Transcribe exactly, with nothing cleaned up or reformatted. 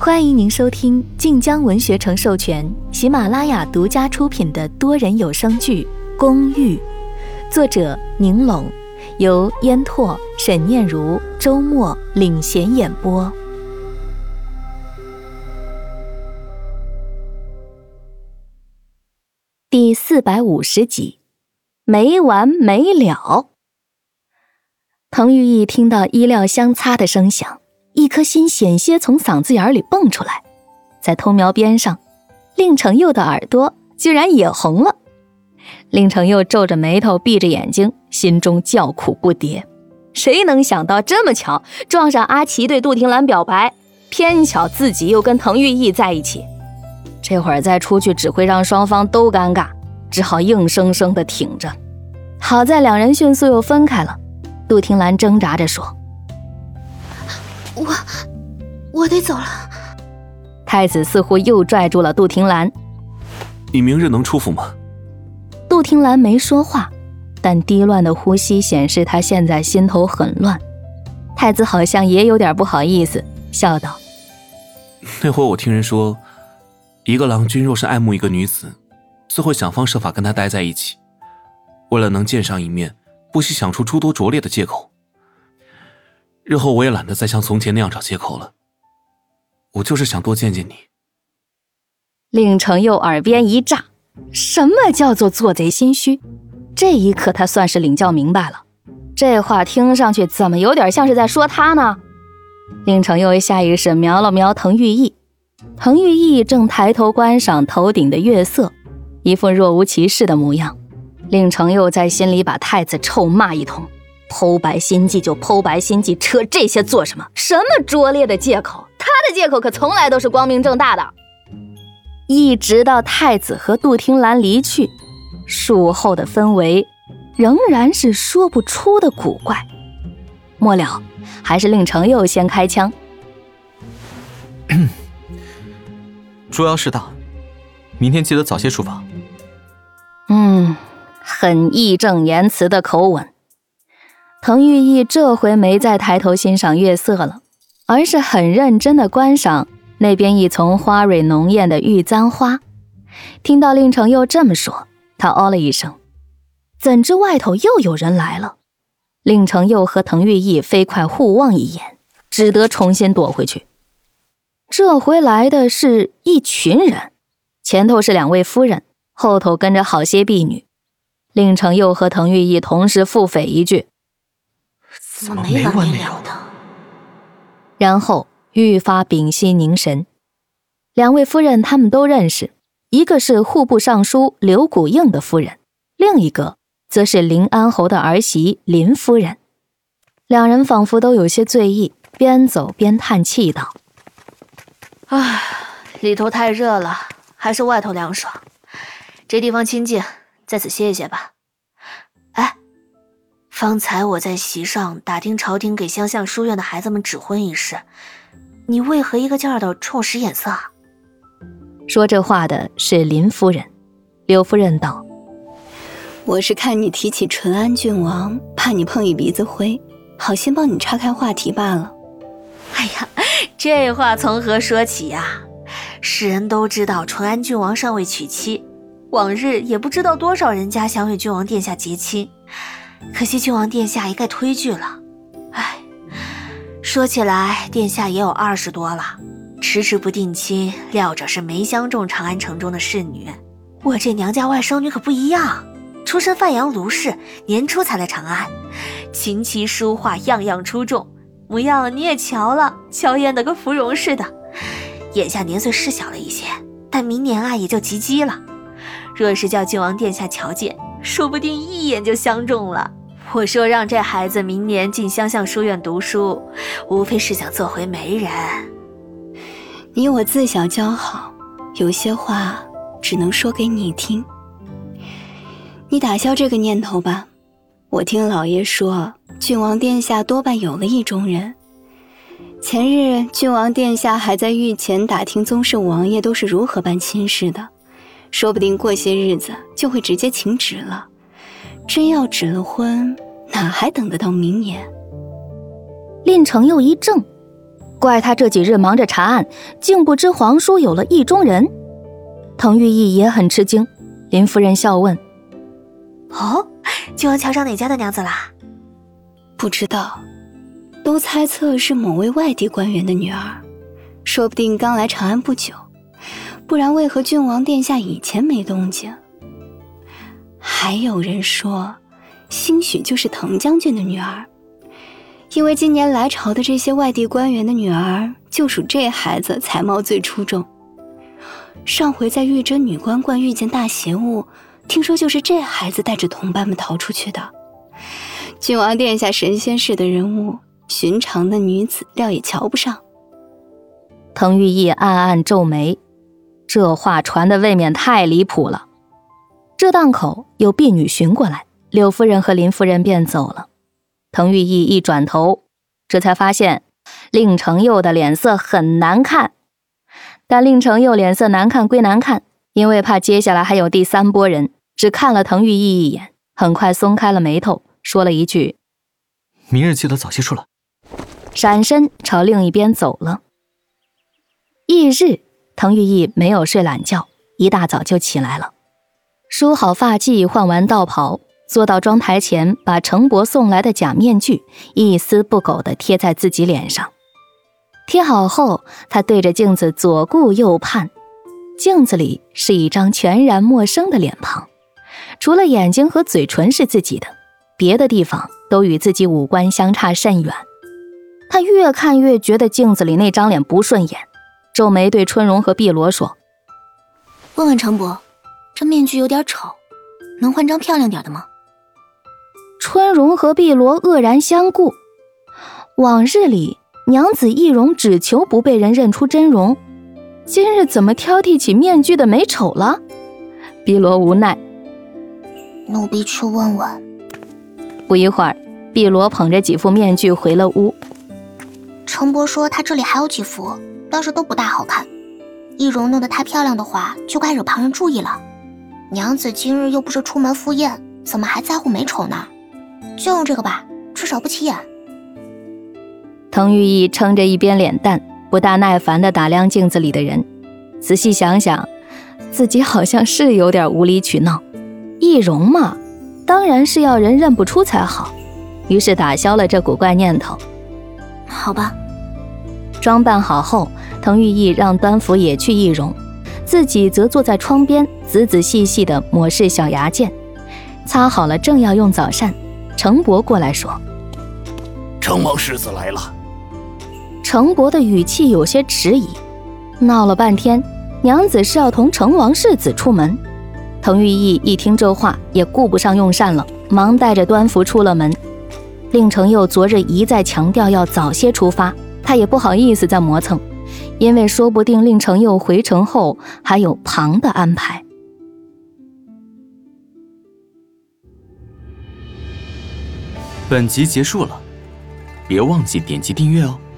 欢迎您收听晋江文学城授权、喜马拉雅独家出品的多人有声剧《公寓》，作者宁龙，由烟拓、沈念如、周末领衔演播。第四百五十集，没完没了。滕玉义听到衣料相擦的声响，一颗心险些从嗓子眼里蹦出来，在偷瞄边上，令程佑的耳朵居然也红了。令程佑皱着眉头，闭着眼睛，心中叫苦不迭。谁能想到这么巧，撞上阿奇对杜婷兰表白，偏巧自己又跟滕玉义在一起，这会儿再出去只会让双方都尴尬，只好硬生生地挺着。好在两人迅速又分开了。杜婷兰挣扎着说： 我我得走了。 太子似乎又拽住了杜婷兰。 你明日能出府吗？ 杜婷兰没说话，但低乱的呼吸显示她现在心头很乱。太子好像也有点不好意思，笑道： 那会我听人说，一个郎君若是爱慕一个女子，自会想方设法跟她待在一起，为了能见上一面，不惜想出诸多拙劣的借口。日后我也懒得再像从前那样找借口了，我就是想多见见你。 令程佑耳边一炸，什么叫做做贼心虚？这一刻他算是领教明白了，这话听上去怎么有点像是在说他呢？令程佑下意识瞄了瞄滕玉义，滕玉义正抬头观赏头顶的月色，一副若无其事的模样。令程佑在心里把太子臭骂一通，剖白心计就剖白心计，扯这些做什么？什么拙劣的借口？他的借口可从来都是光明正大的。一直到太子和杜婷兰离去，术后的氛围仍然是说不出的古怪。末了，还是令程佑先开枪。 捉妖事大，明天记得早些出发。 嗯，很义正言辞的口吻。滕玉义这回没再抬头欣赏月色了，而是很认真地观赏那边一丛花蕊浓艳的玉簪花。听到令程佑这么说，他哦了一声，怎知外头又有人来了。令程佑和滕玉义飞快互望一眼，只得重新躲回去。这回来的是一群人，前头是两位夫人，后头跟着好些婢女。令程佑和滕玉义同时腹诽一句： 怎么没完没了的？ 然后愈发屏息凝神。两位夫人他们都认识，一个是户部尚书刘古应的夫人，另一个则是临安侯的儿媳林夫人。两人仿佛都有些醉意，边走边叹气道： 唉，里头太热了，还是外头凉爽。这地方清静，在此歇一歇吧。哎，方才我在席上打听朝廷给乡下书院的孩子们指婚一事，你为何一个劲儿的冲我使眼色啊？ 说这话的是林夫人。刘夫人道： 我是看你提起淳安郡王，怕你碰一鼻子灰，好先帮你岔开话题罢了。 哎呀，这话从何说起呀？世人都知道淳安郡王尚未娶妻，往日也不知道多少人家想与郡王殿下结亲，可惜郡王殿下一概推拒了。唉，说起来殿下也有二十多了，迟迟不定亲，料着是没相中长安城中的侍女。我这娘家外甥女可不一样，出身范阳卢氏，年初才来长安，琴棋书画样样出众，模样你也瞧了，娇艳的跟芙蓉似的。眼下年岁是小了一些，但明年啊也就及笄了。若是叫郡王殿下瞧见，说不定一眼就相中了。我说让这孩子明年进乡下书院读书，无非是想做回媒人。 你我自小交好，有些话只能说给你听。你打消这个念头吧，我听老爷说，郡王殿下多半有了意中人。前日郡王殿下还在御前打听宗室王爷都是如何办亲事的，说不定过些日子就会直接请旨了。真要指了婚，哪还等得到明年？ 令程又一怔， 怪他这几日忙着查案，竟不知皇叔有了意中人。滕玉义也很吃惊，林夫人笑问： 哦，郡王瞧上哪家的娘子啦？ 不知道，都猜测是某位外地官员的女儿，说不定刚来长安不久，不然为何郡王殿下以前没动静？还有人说，兴许就是滕将军的女儿，因为今年来朝的这些外地官员的女儿，就属这孩子才貌最出众。上回在玉真女官观遇见大邪物，听说就是这孩子带着同伴们逃出去的。郡王殿下神仙式的人物，寻常的女子料也瞧不上。 滕玉义暗暗皱眉，这话传得未免太离谱了。这档口有婢女寻过来，柳夫人和林夫人便走了。滕玉义一转头，这才发现令承佑的脸色很难看。但令承佑脸色难看归难看，因为怕接下来还有第三波人，只看了滕玉义一眼，很快松开了眉头，说了一句： 明日记得早些出来。 闪身朝另一边走了。翌日，滕玉义没有睡懒觉，一大早就起来了，梳好发髻，换完道袍，坐到妆台前，把程伯送来的假面具一丝不苟地贴在自己脸上。贴好后，他对着镜子左顾右盼，镜子里是一张全然陌生的脸庞，除了眼睛和嘴唇是自己的，别的地方都与自己五官相差甚远。他越看越觉得镜子里那张脸不顺眼，皱眉对春荣和碧罗说： 问问程伯，这面具有点丑，能换张漂亮点的吗？ 春荣和碧罗愕然相顾，往日里娘子易容只求不被人认出真容，今日怎么挑剔起面具的美丑了？碧罗无奈： 奴婢去问问。 不一会儿，碧罗捧着几副面具回了屋。 程伯说他这里还有几副，但是都不大好看，易容弄得太漂亮的话，就该惹旁人注意了。娘子今日又不是出门赴宴，怎么还在乎美丑呢？就用这个吧，至少不起眼。 滕玉义撑着一边脸蛋，不大耐烦地打量镜子里的人，仔细想想，自己好像是有点无理取闹。易容嘛，当然是要人认不出才好，于是打消了这古怪念头。 好吧。 装扮好后，滕玉义让端福也去易容，自己则坐在窗边，仔仔细细地抹拭小牙剑。擦好了，正要用早膳，程伯过来说： 程王世子来了。 程伯的语气有些迟疑，闹了半天，娘子是要同程王世子出门。滕玉义一听这话，也顾不上用膳了，忙带着端福出了门。令承佑昨日一再强调要早些出发，他也不好意思再磨蹭，因为说不定令承佑回城后还有旁的安排。 本集结束了，别忘记点击订阅哦。